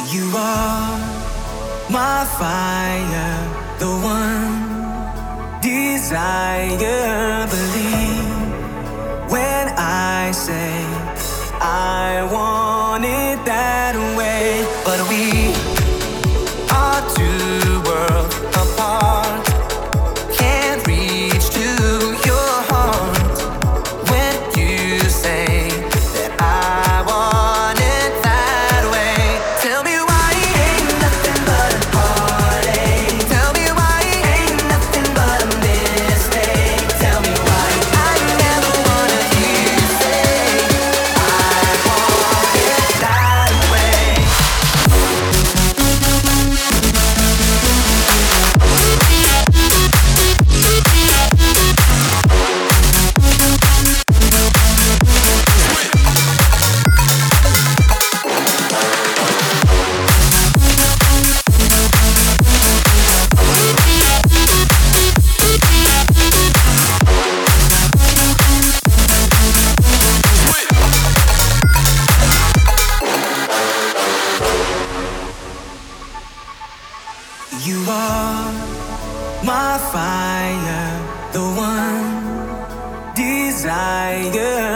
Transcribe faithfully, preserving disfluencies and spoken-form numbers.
You are my fire, the one desire. Believe when I say I want it that way. But we are two worlds apart. Can't reach to your heart when you say that I want it that way. Tell me why ain't nothing but a heartache. Tell me why ain't nothing but a mistake. Tell me why I never wanna hear you say I want it that way. You are my fire, the one desire.